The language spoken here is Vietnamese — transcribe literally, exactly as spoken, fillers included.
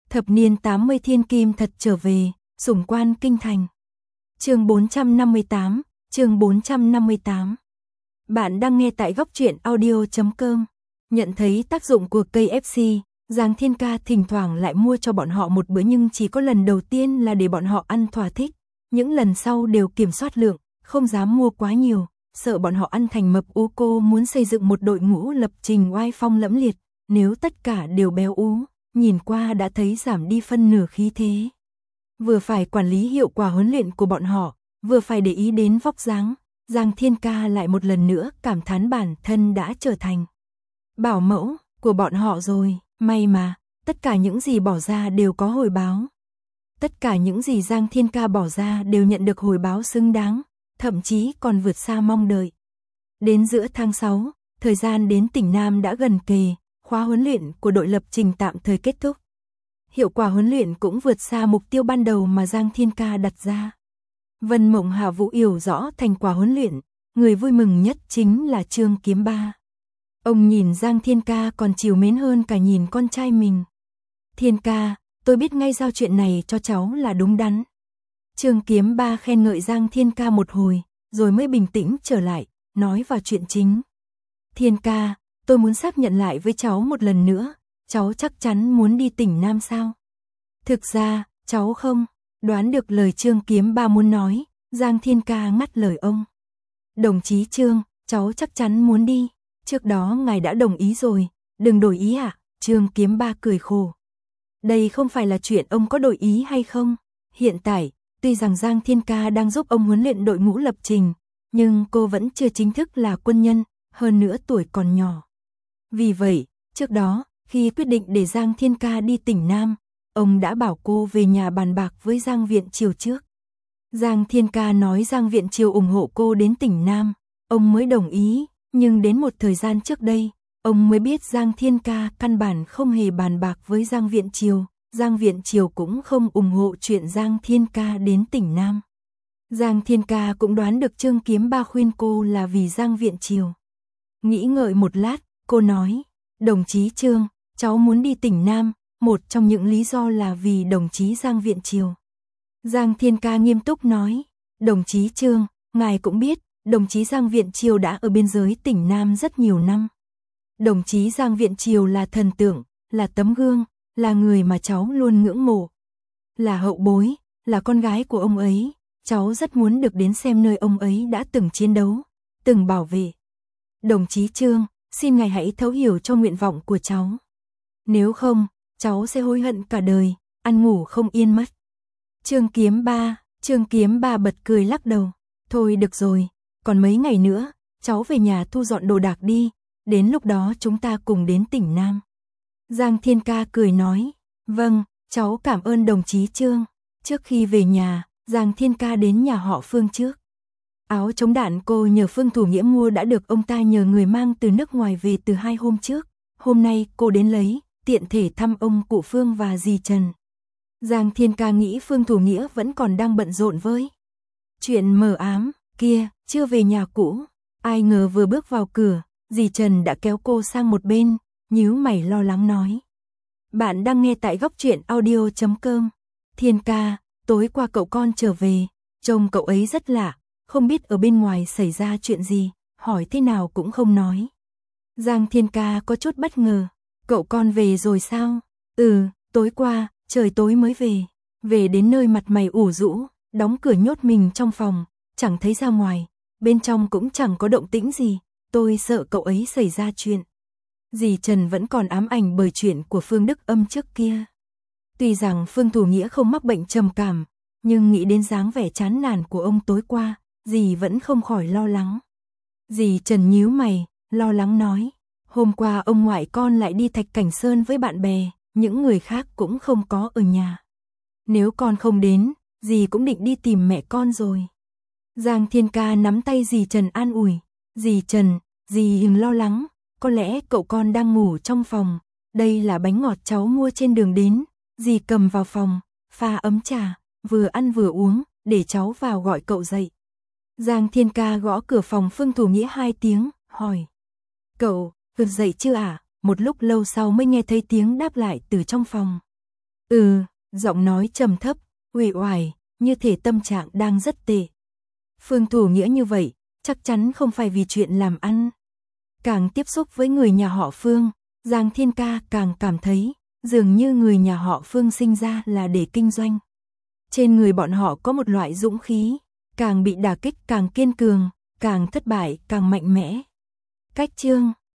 Thập niên tám mươi thiên kim thật trở về, sủng quan kinh thành. Chương bốn trăm năm mươi tám, chương bốn trăm năm mươi tám. Bạn đang nghe tại góc truyện audio chấm com. Nhận thấy tác dụng của ca ép xê, Giang Thiên Ca thỉnh thoảng lại mua cho bọn họ một bữa, nhưng chỉ có lần đầu tiên là để bọn họ ăn thỏa thích. Những lần sau đều kiểm soát lượng, không dám mua quá nhiều, sợ bọn họ ăn thành mập ú. Cô muốn xây dựng một đội ngũ lập trình oai phong lẫm liệt, nếu tất cả đều béo ú, nhìn qua đã thấy giảm đi phân nửa khí thế. Vừa phải quản lý hiệu quả huấn luyện của bọn họ, vừa phải để ý đến vóc dáng, Giang Thiên Ca lại một lần nữa cảm thán bản thân đã trở thành bảo mẫu của bọn họ rồi. May mà, tất cả những gì bỏ ra đều có hồi báo. Tất cả những gì Giang Thiên Ca bỏ ra đều nhận được hồi báo xứng đáng, thậm chí còn vượt xa mong đợi. Đến giữa tháng sáu, thời gian đến tỉnh Nam đã gần kề, khóa huấn luyện của đội lập trình tạm thời kết thúc. Hiệu quả huấn luyện cũng vượt xa mục tiêu ban đầu mà Giang Thiên Ca đặt ra. Vân Mộng Hạ Vũ hiểu rõ thành quả huấn luyện, người vui mừng nhất chính là Trương Kiếm Ba. Ông nhìn Giang Thiên Ca còn trìu mến hơn cả nhìn con trai mình. Thiên Ca, tôi biết ngay giao chuyện này cho cháu là đúng đắn. Trương Kiếm Ba khen ngợi Giang Thiên Ca một hồi, rồi mới bình tĩnh trở lại, nói vào chuyện chính. Thiên Ca, tôi muốn xác nhận lại với cháu một lần nữa, cháu chắc chắn muốn đi tỉnh Nam sao? Thực ra, cháu không, đoán được lời Trương Kiếm Ba muốn nói, Giang Thiên Ca ngắt lời ông. Đồng chí Trương, cháu chắc chắn muốn đi, trước đó ngài đã đồng ý rồi, đừng đổi ý ạ, à? Trương Kiếm Ba cười khổ. Đây không phải là chuyện ông có đổi ý hay không, hiện tại, tuy rằng Giang Thiên Ca đang giúp ông huấn luyện đội ngũ lập trình, nhưng cô vẫn chưa chính thức là quân nhân, hơn nữa tuổi còn nhỏ. Vì vậy, trước đó, khi quyết định để Giang Thiên Ca đi tỉnh Nam, ông đã bảo cô về nhà bàn bạc với Giang Viện Triều trước. Giang Thiên Ca nói Giang Viện Triều ủng hộ cô đến tỉnh Nam, ông mới đồng ý, nhưng đến một thời gian trước đây, ông mới biết Giang Thiên Ca căn bản không hề bàn bạc với Giang Viện Triều, Giang Viện Triều cũng không ủng hộ chuyện Giang Thiên Ca đến tỉnh Nam. Giang Thiên Ca cũng đoán được Trương Kiếm Ba khuyên cô là vì Giang Viện Triều. Nghĩ ngợi một lát, cô nói, đồng chí Trương, cháu muốn đi tỉnh Nam, một trong những lý do là vì đồng chí Giang Viện Triều. Giang Thiên Ca nghiêm túc nói, đồng chí Trương, ngài cũng biết, đồng chí Giang Viện Triều đã ở biên giới tỉnh Nam rất nhiều năm. Đồng chí Giang Viện Triều là thần tượng, là tấm gương, là người mà cháu luôn ngưỡng mộ. Là hậu bối, là con gái của ông ấy, cháu rất muốn được đến xem nơi ông ấy đã từng chiến đấu, từng bảo vệ. Đồng chí Trương, xin ngài hãy thấu hiểu cho nguyện vọng của cháu. Nếu không, cháu sẽ hối hận cả đời, ăn ngủ không yên mất. Trương Kiếm Ba, Trương Kiếm Ba bật cười lắc đầu. Thôi được rồi, còn mấy ngày nữa, cháu về nhà thu dọn đồ đạc đi, đến lúc đó chúng ta cùng đến tỉnh Nam. Giang Thiên Ca cười nói, vâng, cháu cảm ơn đồng chí Trương. Trước khi về nhà, Giang Thiên Ca đến nhà họ Phương trước. Áo chống đạn cô nhờ Phương Thủ Nghĩa mua đã được ông ta nhờ người mang từ nước ngoài về từ hai hôm trước. Hôm nay cô đến lấy, tiện thể thăm ông cụ Phương và dì Trần. Giang Thiên Ca nghĩ Phương Thủ Nghĩa vẫn còn đang bận rộn với chuyện mờ ám kia, chưa về nhà cũ. Ai ngờ vừa bước vào cửa, dì Trần đã kéo cô sang một bên, nhíu mày lo lắng nói. Bạn đang nghe tại góc truyện audio chấm com. Thiên Ca, tối qua cậu con trở về, trông cậu ấy rất lạ, không biết ở bên ngoài xảy ra chuyện gì, hỏi thế nào cũng không nói. Giang Thiên Ca có chút bất ngờ, cậu con về rồi sao? Ừ, tối qua, trời tối mới về, về đến nơi mặt mày ủ rũ, đóng cửa nhốt mình trong phòng, chẳng thấy ra ngoài, bên trong cũng chẳng có động tĩnh gì, tôi sợ cậu ấy xảy ra chuyện. Dì Trần vẫn còn ám ảnh bởi chuyện của Phương Đức Âm trước kia. Tuy rằng Phương Thủ Nghĩa không mắc bệnh trầm cảm, nhưng nghĩ đến dáng vẻ chán nản của ông tối qua, dì vẫn không khỏi lo lắng. Dì Trần nhíu mày, lo lắng nói, hôm qua ông ngoại con lại đi Thạch Cảnh Sơn với bạn bè, những người khác cũng không có ở nhà. Nếu con không đến, dì cũng định đi tìm mẹ con rồi. Giang Thiên Ca nắm tay dì Trần an ủi, dì Trần, dì đừng lo lắng, có lẽ cậu con đang ngủ trong phòng, đây là bánh ngọt cháu mua trên đường đến, dì cầm vào phòng, pha ấm trà, vừa ăn vừa uống, để cháu vào gọi cậu dậy. Giang Thiên Ca gõ cửa phòng Phương Thủ Nghĩa hai tiếng, hỏi, cậu, vừa dậy chưa ạ? À? Một lúc lâu sau mới nghe thấy tiếng đáp lại từ trong phòng. Ừ, giọng nói trầm thấp, uể oải, như thể tâm trạng đang rất tệ. Phương Thủ Nghĩa như vậy, chắc chắn không phải vì chuyện làm ăn. Càng tiếp xúc với người nhà họ Phương, Giang Thiên Ca càng cảm thấy, dường như người nhà họ Phương sinh ra là để kinh doanh. Trên người bọn họ có một loại dũng khí, càng bị đả kích càng kiên cường, càng thất bại càng mạnh mẽ. Cách chương